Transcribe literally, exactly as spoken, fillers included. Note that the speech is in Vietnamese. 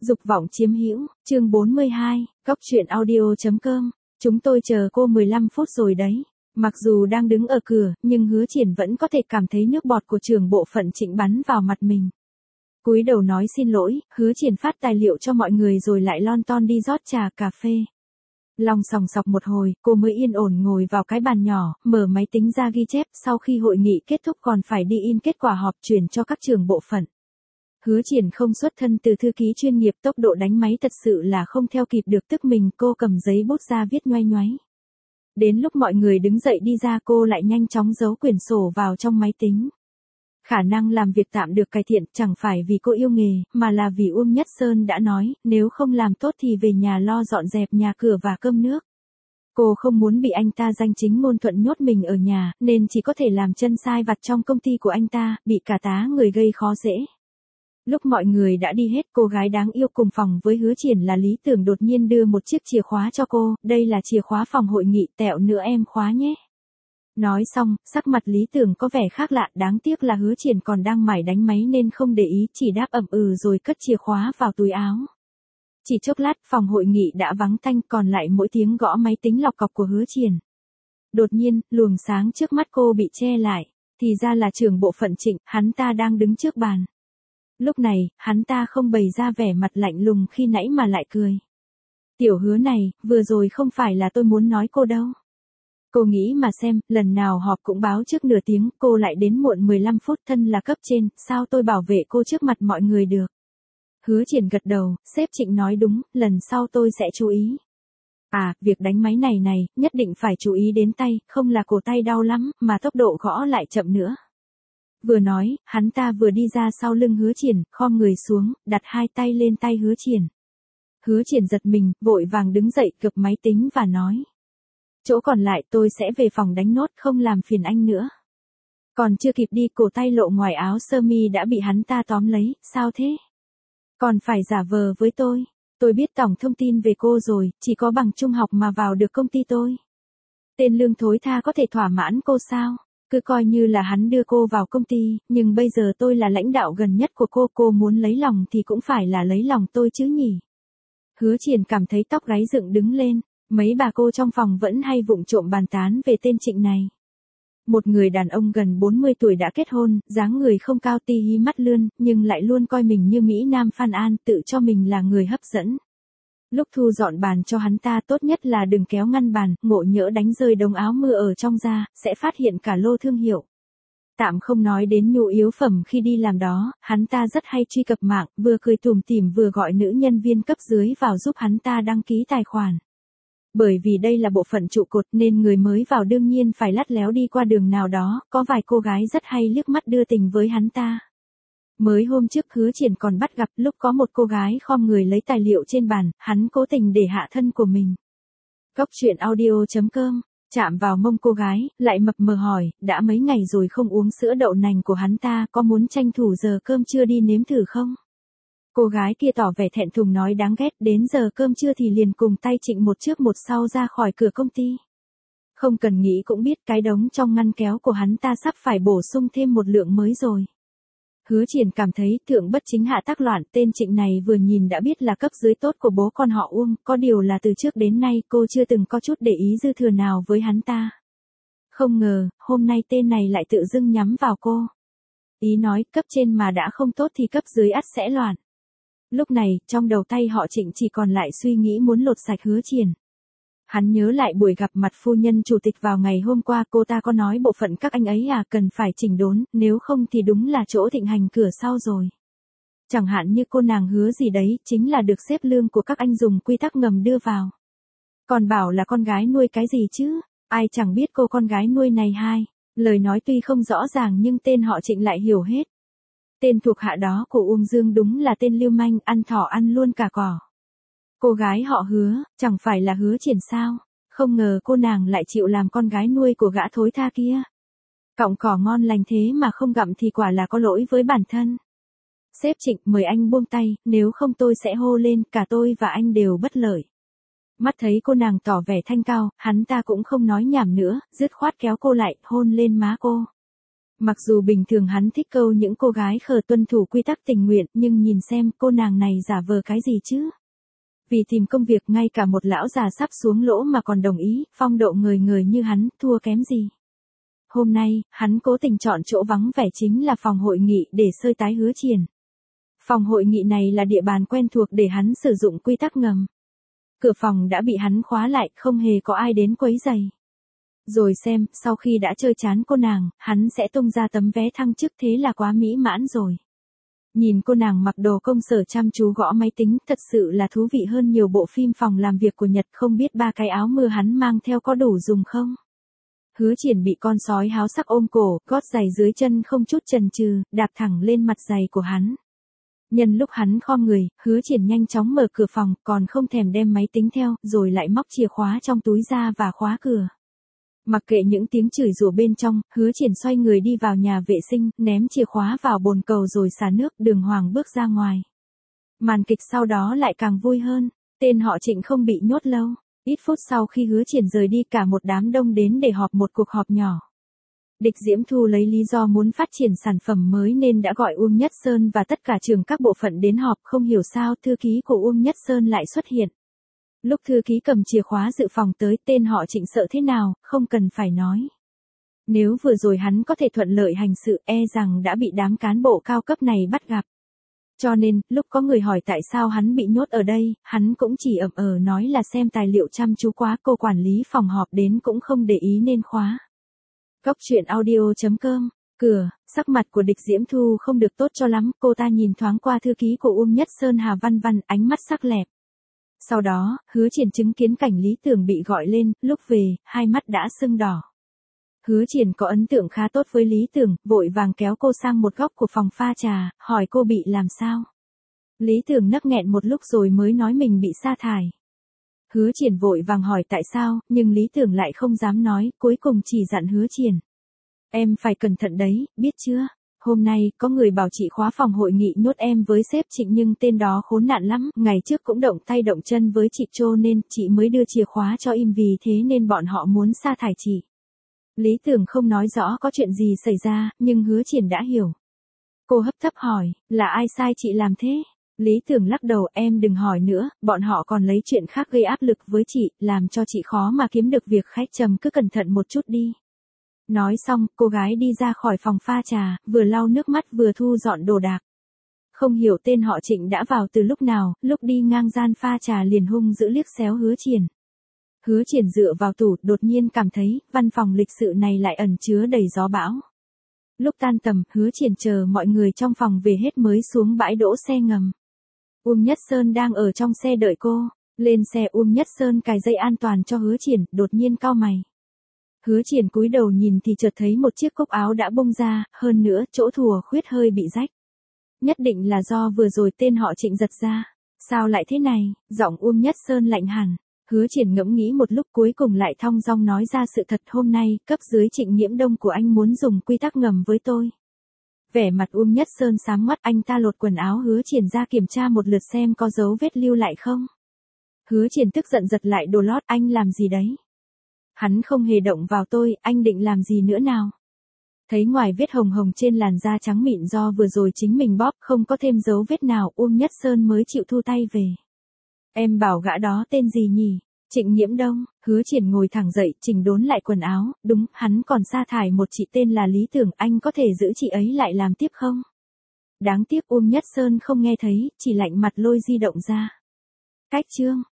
Dục vọng chiếm hữu, chương bốn mươi hai, Cóc truyện audio chấm com. Chúng tôi chờ cô mười lăm phút rồi đấy. Mặc dù đang đứng ở cửa, nhưng Hứa Triển vẫn có thể cảm thấy nước bọt của trưởng bộ phận Trịnh bắn vào mặt mình. Cúi đầu nói xin lỗi, Hứa Triển phát tài liệu cho mọi người rồi lại lon ton đi rót trà cà phê. Lòng sòng sọc một hồi, cô mới yên ổn ngồi vào cái bàn nhỏ, mở máy tính ra ghi chép, sau khi hội nghị kết thúc còn phải đi in kết quả họp chuyển cho các trưởng bộ phận. Hứa Triển không xuất thân từ thư ký chuyên nghiệp, tốc độ đánh máy thật sự là không theo kịp được, tức mình cô cầm giấy bút ra viết nhoay nhoáy. Đến lúc mọi người đứng dậy đi ra cô lại nhanh chóng giấu quyển sổ vào trong máy tính. Khả năng làm việc tạm được cải thiện chẳng phải vì cô yêu nghề, mà là vì Uông Nhất Sơn đã nói, nếu không làm tốt thì về nhà lo dọn dẹp nhà cửa và cơm nước. Cô không muốn bị anh ta danh chính ngôn thuận nhốt mình ở nhà, nên chỉ có thể làm chân sai vặt trong công ty của anh ta, bị cả tá người gây khó dễ. Lúc mọi người đã đi hết, cô gái đáng yêu cùng phòng với Hứa Triển là Lý Tưởng đột nhiên đưa một chiếc chìa khóa cho cô, đây là chìa khóa phòng hội nghị, tẹo nữa em khóa nhé. Nói xong, sắc mặt Lý Tưởng có vẻ khác lạ, đáng tiếc là Hứa Triển còn đang mải đánh máy nên không để ý, chỉ đáp ậm ừ rồi cất chìa khóa vào túi áo. Chỉ chốc lát, phòng hội nghị đã vắng tanh, còn lại mỗi tiếng gõ máy tính lọc cọc của Hứa Triển. Đột nhiên, luồng sáng trước mắt cô bị che lại, thì ra là trưởng bộ phận Trịnh, hắn ta đang đứng trước bàn. Lúc này, hắn ta không bày ra vẻ mặt lạnh lùng khi nãy mà lại cười. Tiểu Hứa này, vừa rồi không phải là tôi muốn nói cô đâu. Cô nghĩ mà xem, lần nào họp cũng báo trước nửa tiếng, cô lại đến muộn mười lăm phút, thân là cấp trên, sao tôi bảo vệ cô trước mặt mọi người được. Hứa Triển gật đầu, sếp Trịnh nói đúng, lần sau tôi sẽ chú ý. À, việc đánh máy này này, nhất định phải chú ý đến tay, không là cổ tay đau lắm, mà tốc độ gõ lại chậm nữa. Vừa nói, hắn ta vừa đi ra sau lưng Hứa Triển, khom người xuống, đặt hai tay lên tay Hứa Triển. Hứa Triển giật mình, vội vàng đứng dậy, cập máy tính và nói. Chỗ còn lại tôi sẽ về phòng đánh nốt, không làm phiền anh nữa. Còn chưa kịp đi, cổ tay lộ ngoài áo sơ mi đã bị hắn ta tóm lấy, sao thế? Còn phải giả vờ với tôi. Tôi biết tổng thông tin về cô rồi, chỉ có bằng trung học mà vào được công ty tôi. Tên lương thối tha có thể thỏa mãn cô sao? Cứ coi như là hắn đưa cô vào công ty, nhưng bây giờ tôi là lãnh đạo gần nhất của cô, cô muốn lấy lòng thì cũng phải là lấy lòng tôi chứ nhỉ. Hứa Triển cảm thấy tóc gáy dựng đứng lên, mấy bà cô trong phòng vẫn hay vụng trộm bàn tán về tên Trịnh này. Một người đàn ông gần bốn mươi tuổi đã kết hôn, dáng người không cao, ti hí mắt lươn, nhưng lại luôn coi mình như Mỹ Nam Phan An, tự cho mình là người hấp dẫn. Lúc thu dọn bàn cho hắn ta, tốt nhất là đừng kéo ngăn bàn, ngộ nhỡ đánh rơi đống áo mưa ở trong ra, sẽ phát hiện cả lô thương hiệu. Tạm không nói đến nhu yếu phẩm khi đi làm đó, hắn ta rất hay truy cập mạng, vừa cười tủm tỉm vừa gọi nữ nhân viên cấp dưới vào giúp hắn ta đăng ký tài khoản. Bởi vì đây là bộ phận trụ cột nên người mới vào đương nhiên phải lắt léo đi qua đường nào đó, có vài cô gái rất hay liếc mắt đưa tình với hắn ta. Mới hôm trước Hứa Triển còn bắt gặp, lúc có một cô gái khom người lấy tài liệu trên bàn, hắn cố tình để hạ thân của mình. Cóc truyện audio chấm com, chạm vào mông cô gái, lại mập mờ hỏi, đã mấy ngày rồi không uống sữa đậu nành của hắn ta, có muốn tranh thủ giờ cơm trưa đi nếm thử không? Cô gái kia tỏ vẻ thẹn thùng nói đáng ghét, đến giờ cơm trưa thì liền cùng tay Trịnh một trước một sau ra khỏi cửa công ty. Không cần nghĩ cũng biết cái đống trong ngăn kéo của hắn ta sắp phải bổ sung thêm một lượng mới rồi. Hứa Triển cảm thấy thượng bất chính hạ tác loạn, tên Trịnh này vừa nhìn đã biết là cấp dưới tốt của bố con họ Uông, có điều là từ trước đến nay cô chưa từng có chút để ý dư thừa nào với hắn ta. Không ngờ, hôm nay tên này lại tự dưng nhắm vào cô. Ý nói, cấp trên mà đã không tốt thì cấp dưới ắt sẽ loạn. Lúc này, trong đầu tay họ Trịnh chỉ còn lại suy nghĩ muốn lột sạch Hứa Triển. Hắn nhớ lại buổi gặp mặt phu nhân chủ tịch vào ngày hôm qua, cô ta có nói bộ phận các anh ấy à cần phải chỉnh đốn, nếu không thì đúng là chỗ thịnh hành cửa sau rồi. Chẳng hạn như cô nàng hứa gì đấy, chính là được xếp lương của các anh dùng quy tắc ngầm đưa vào. Còn bảo là con gái nuôi cái gì chứ, ai chẳng biết cô con gái nuôi này hai. Lời nói tuy không rõ ràng nhưng tên họ Trịnh lại hiểu hết. Tên thuộc hạ đó của Uông Dương đúng là tên lưu manh, ăn thỏ ăn luôn cả cỏ. Cô gái họ Hứa, chẳng phải là Hứa Triển sao? Không ngờ cô nàng lại chịu làm con gái nuôi của gã thối tha kia. Cọng cỏ ngon lành thế mà không gặm thì quả là có lỗi với bản thân. Sếp Trịnh, mời anh buông tay, nếu không tôi sẽ hô lên, cả tôi và anh đều bất lợi. Mắt thấy cô nàng tỏ vẻ thanh cao, hắn ta cũng không nói nhảm nữa, dứt khoát kéo cô lại, hôn lên má cô. Mặc dù bình thường hắn thích câu những cô gái khờ tuân thủ quy tắc tình nguyện, nhưng nhìn xem cô nàng này giả vờ cái gì chứ. Vì tìm công việc ngay cả một lão già sắp xuống lỗ mà còn đồng ý, phong độ người người như hắn, thua kém gì. Hôm nay, hắn cố tình chọn chỗ vắng vẻ chính là phòng hội nghị để sơi tái Hứa Triển. Phòng hội nghị này là địa bàn quen thuộc để hắn sử dụng quy tắc ngầm. Cửa phòng đã bị hắn khóa lại, không hề có ai đến quấy rầy. Rồi xem, sau khi đã chơi chán cô nàng, hắn sẽ tung ra tấm vé thăng chức, thế là quá mỹ mãn rồi. Nhìn cô nàng mặc đồ công sở chăm chú gõ máy tính, thật sự là thú vị hơn nhiều bộ phim phòng làm việc của Nhật, không biết ba cái áo mưa hắn mang theo có đủ dùng không? Hứa Triển bị con sói háo sắc ôm cổ, gót giày dưới chân không chút chần chừ, đạp thẳng lên mặt giày của hắn. Nhân lúc hắn khom người, Hứa Triển nhanh chóng mở cửa phòng, còn không thèm đem máy tính theo, rồi lại móc chìa khóa trong túi ra và khóa cửa. Mặc kệ những tiếng chửi rủa bên trong, Hứa Triển xoay người đi vào nhà vệ sinh, ném chìa khóa vào bồn cầu rồi xả nước, đường hoàng bước ra ngoài. Màn kịch sau đó lại càng vui hơn, tên họ Trịnh không bị nhốt lâu. Ít phút sau khi Hứa Triển rời đi, cả một đám đông đến để họp một cuộc họp nhỏ. Địch Diễm Thu lấy lý do muốn phát triển sản phẩm mới nên đã gọi Uông Nhất Sơn và tất cả trưởng các bộ phận đến họp, không hiểu sao thư ký của Uông Nhất Sơn lại xuất hiện. Lúc thư ký cầm chìa khóa dự phòng tới, tên họ Trịnh sợ thế nào, không cần phải nói. Nếu vừa rồi hắn có thể thuận lợi hành sự, e rằng đã bị đám cán bộ cao cấp này bắt gặp. Cho nên, lúc có người hỏi tại sao hắn bị nhốt ở đây, hắn cũng chỉ ậm ờ nói là xem tài liệu chăm chú quá, cô quản lý phòng họp đến cũng không để ý nên khóa. Góc truyện audio chấm com, cửa, sắc mặt của Địch Diễm Thu không được tốt cho lắm, cô ta nhìn thoáng qua thư ký của Uông Nhất Sơn Hà Văn Văn, ánh mắt sắc lẹp. Sau đó, Hứa Triển chứng kiến cảnh Lý Tưởng bị gọi lên, lúc về, hai mắt đã sưng đỏ. Hứa Triển có ấn tượng khá tốt với Lý Tưởng, vội vàng kéo cô sang một góc của phòng pha trà, hỏi cô bị làm sao. Lý Tưởng nấc nghẹn một lúc rồi mới nói mình bị sa thải. Hứa Triển vội vàng hỏi tại sao, nhưng Lý Tưởng lại không dám nói, cuối cùng chỉ dặn Hứa Triển. Em phải cẩn thận đấy, biết chưa? Hôm nay, có người bảo chị khóa phòng hội nghị nhốt em với sếp Trịnh, nhưng tên đó khốn nạn lắm, ngày trước cũng động tay động chân với chị Trô nên chị mới đưa chìa khóa cho im, vì thế nên bọn họ muốn sa thải chị. Lý Tưởng không nói rõ có chuyện gì xảy ra, nhưng Hứa Triển đã hiểu. Cô hấp tấp hỏi, là ai sai chị làm thế? Lý Tưởng lắc đầu, em đừng hỏi nữa, bọn họ còn lấy chuyện khác gây áp lực với chị, làm cho chị khó mà kiếm được việc khách, trầm cứ cẩn thận một chút đi. Nói xong, cô gái đi ra khỏi phòng pha trà, vừa lau nước mắt vừa thu dọn đồ đạc. Không hiểu tên họ Trịnh đã vào từ lúc nào, lúc đi ngang gian pha trà liền hung dữ liếc xéo Hứa Triển. Hứa Triển dựa vào tủ, đột nhiên cảm thấy, văn phòng lịch sự này lại ẩn chứa đầy gió bão. Lúc tan tầm, Hứa Triển chờ mọi người trong phòng về hết mới xuống bãi đỗ xe ngầm. Uông Nhất Sơn đang ở trong xe đợi cô. Lên xe, Uông Nhất Sơn cài dây an toàn cho Hứa Triển, đột nhiên cau mày. Hứa Triển cúi đầu nhìn thì chợt thấy một chiếc cúc áo đã bung ra, hơn nữa, chỗ thùa khuyết hơi bị rách. Nhất định là do vừa rồi tên họ Trịnh giật ra. Sao lại thế này? Giọng Uông Nhất Sơn lạnh hẳn. Hứa Triển ngẫm nghĩ một lúc, cuối cùng lại thong dong nói ra sự thật, hôm nay, cấp dưới Trịnh Nghiễm Đông của anh muốn dùng quy tắc ngầm với tôi. Vẻ mặt Uông Nhất Sơn sáng mắt, anh ta lột quần áo Hứa Triển ra kiểm tra một lượt xem có dấu vết lưu lại không. Hứa Triển tức giận giật lại đồ lót, anh làm gì đấy? Hắn không hề động vào tôi, anh định làm gì nữa nào? Thấy ngoài vết hồng hồng trên làn da trắng mịn do vừa rồi chính mình bóp, không có thêm dấu vết nào, Uông Nhất Sơn mới chịu thu tay về. Em bảo gã đó tên gì nhỉ? Trịnh Nghiễm Đông. Hứa Triển ngồi thẳng dậy, chỉnh đốn lại quần áo, đúng, hắn còn sa thải một chị tên là Lý Tưởng, anh có thể giữ chị ấy lại làm tiếp không? Đáng tiếc Uông Nhất Sơn không nghe thấy, chỉ lạnh mặt lôi di động ra. Cách chương.